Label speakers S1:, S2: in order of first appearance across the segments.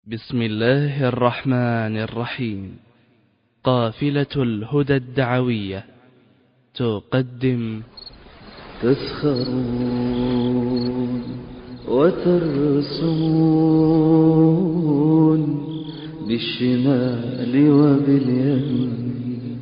S1: بسم الله الرحمن الرحيم. قافلة الهدى الدعوية تقدم
S2: تسخرون وترسمون بالشمال وباليمين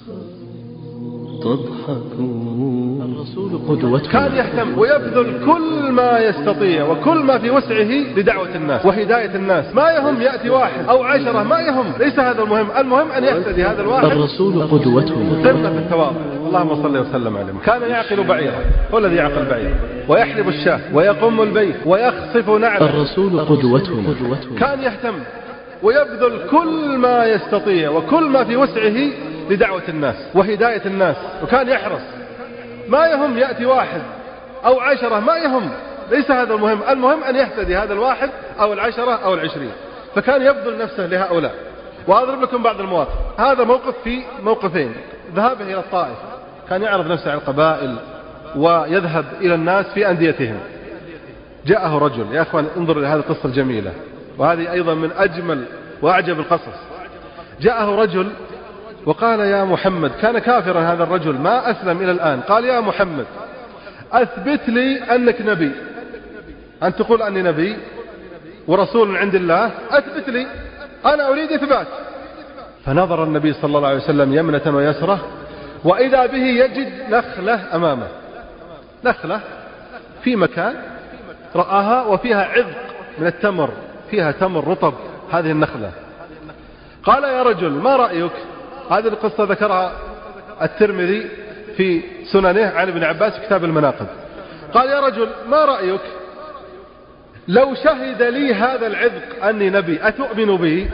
S2: تضحكون.
S3: الرسول قدوتنا،
S4: كان يهتم ويبذل كل ما يستطيع وكل ما في وسعه لدعوة الناس وهداية الناس. ما يهم يأتي 1 أو 10، ما يهم، ليس هذا المهم. المهم أن يهتدي هذا الواحد.
S3: الرسول قدوتنا،
S4: قمة في التواضع. اللهم صل وسلم عليه. كان يعقل بعيرا، هو الذي يعقل بعيرا، ويحلب الشاة، ويقم البيت، ويخصف نعله.
S3: الرسول قدوتنا.
S4: كان يهتم ويبذل كل ما يستطيع وكل ما في وسعه لدعوة الناس وهداية الناس. وكان يحرص، ما يهم يأتي 1 أو 10، ما يهم، ليس هذا المهم. المهم أن يهتدي هذا 1 أو 10 أو 20. فكان يبذل نفسه لهؤلاء. وأضرب لكم بعض المواقف. هذا موقف في موقفين: ذهابه إلى الطائف، كان يعرض نفسه على القبائل ويذهب إلى الناس في أنديتهم. جاءه رجل، يا أخوان انظروا لهذه القصة الجميلة، وهذه أيضا من أجمل وأعجب القصص. جاءه رجل وقال: يا محمد، كان كافرا هذا الرجل، ما أسلم إلى الآن. قال: يا محمد، أثبت لي أنك نبي، أن تقول أني نبي ورسول من عند الله، أثبت لي، أنا أريد إثبات. فنظر النبي صلى الله عليه وسلم يمنة ويسرة، وإذا به يجد نخلة أمامه، نخلة في مكان رآها وفيها عذق من التمر، فيها تمر رطب هذه النخلة. قال: يا رجل، ما رأيك؟ هذه القصة ذكرها الترمذي في سننه عن ابن عباس في كتاب المناقب. قال: يا رجل، ما رأيك لو شهد لي هذا العذق أني نبي، أتؤمن بي؟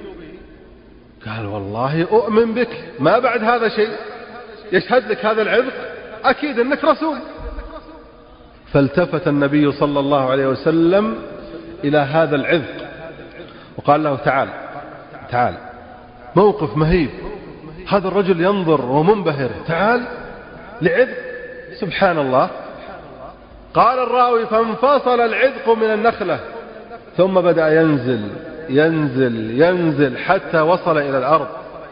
S4: قال: والله أؤمن بك، ما بعد هذا شيء، يشهد لك هذا العذق أكيد أنك رسول. فالتفت النبي صلى الله عليه وسلم إلى هذا العذق وقال له: تعال تعال. موقف مهيب، هذا الرجل ينظر ومنبهر، تعال لعذق، سبحان الله. قال الراوي: فانفصل العذق من النخلة، ثم بدأ ينزل ينزل ينزل حتى وصل إلى الأرض،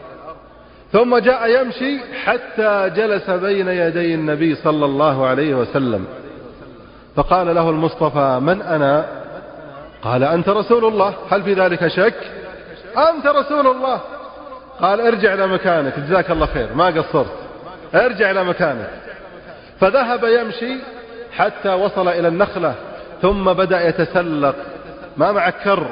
S4: ثم جاء يمشي حتى جلس بين يدي النبي صلى الله عليه وسلم. فقال له المصطفى: من أنا؟ قال: أنت رسول الله، هل في ذلك شك؟ أنت رسول الله. قال: ارجع إلى مكانك، جزاك الله خير، ما قصرت، ارجع إلى مكانك. فذهب يمشي حتى وصل إلى النخلة، ثم بدأ يتسلق. ما مع كر،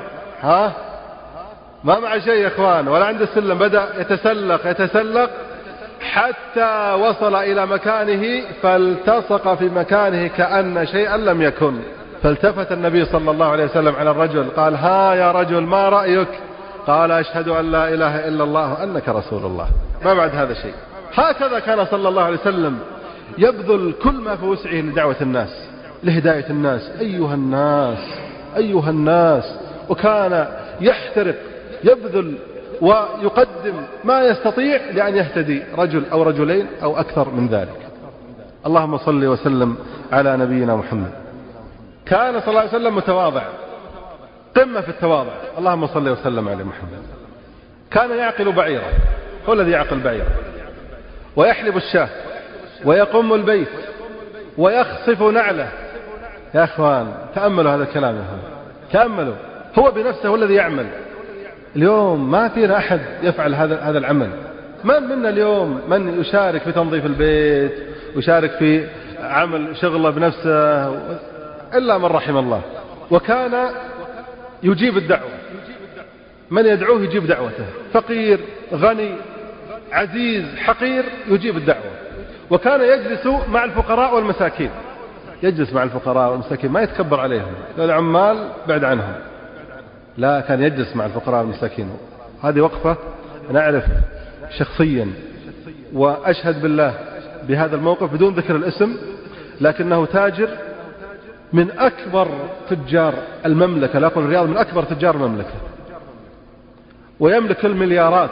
S4: ما مع شيء يا إخوان، ولا عنده السلم، بدأ يتسلق حتى وصل إلى مكانه، فالتصق في مكانه كأن شيئا لم يكن. فالتفت النبي صلى الله عليه وسلم على الرجل، قال: ها يا رجل، ما رأيك؟ قال: أشهد أن لا إله إلا الله وأنك رسول الله، ما بعد هذا شيء. هكذا كان صلى الله عليه وسلم يبذل كل ما في وسعه لدعوة الناس، لهداية الناس. أيها الناس، أيها الناس. وكان يحترق، يبذل ويقدم ما يستطيع لأن يهتدي رجل أو رجلين أو أكثر من ذلك. اللهم صل وسلم على نبينا محمد. كان صلى الله عليه وسلم متواضع، قمة في التواضع. اللهم صل وسلم على محمد. كان يعقل بعيرا، هو الذي يعقل بعيرا، ويحلب الشاة، ويقم البيت، ويخصف نعله. يا أخوان تأملوا هذا الكلام، يا أخوان تأملوا. هو بنفسه هو الذي يعمل. اليوم ما فينا أحد يفعل هذا العمل. من منا اليوم من يشارك في تنظيف البيت ويشارك في عمل شغله بنفسه إلا من رحم الله. وكان يجيب الدعوة، من يدعوه يجيب دعوته، فقير غني عزيز حقير يجيب الدعوة. وكان يجلس مع الفقراء والمساكين، يجلس مع الفقراء والمساكين، ما يتكبر عليهم، العمال بعد عنهم، لا، كان يجلس مع الفقراء والمساكين. هذه وقفة نعرف شخصيا، وأشهد بالله بهذا الموقف بدون ذكر الاسم، لكنه تاجر من أكبر تجار المملكة، لا أقول الرياض، من أكبر تجار المملكة، ويملك المليارات،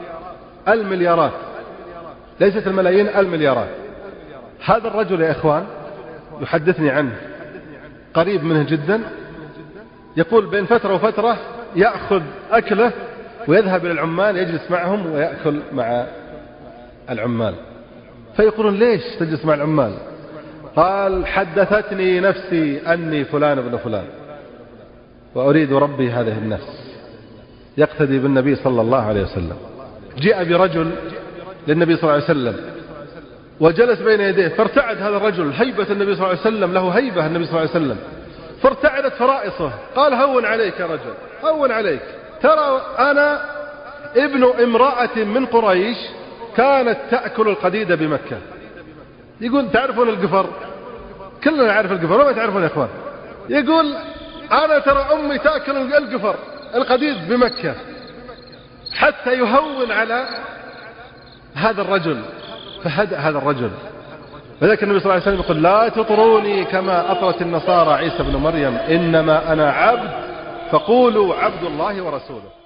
S4: ليست الملايين، المليارات. هذا الرجل يا إخوان يحدثني عنه، قريب منه جدا، يقول بين فترة وفترة يأخذ أكله ويذهب إلى العمال يجلس معهم ويأكل مع العمال. فيقولون ليش تجلس مع العمال؟ قال حدثتني نفسي أني فلان ابن فلان وأريد ربي هذه النفس، يقتدي بالنبي صلى الله عليه وسلم. جاء برجل للنبي صلى الله عليه وسلم وجلس بين يديه، فارتعد هذا الرجل، هيبة النبي صلى الله عليه وسلم، له هيبة النبي صلى الله عليه وسلم، فارتعدت فرائصه. قال هون عليك يا رجل، هون عليك، ترى أنا ابن امرأة من قريش كانت تأكل القديد بمكة. يقول تعرفون القفر؟ كلنا نعرف القفر، وما تعرفون يا إخوان؟ يقول أنا ترى أمي تأكل القفر القديد بمكة، حتى يهون على هذا الرجل، فهدأ هذا الرجل. ولكن النبي صلى الله عليه وسلم يقول لا تطروني كما أطرت النصارى عيسى بن مريم، إنما أنا عبد فقولوا عبد الله ورسوله.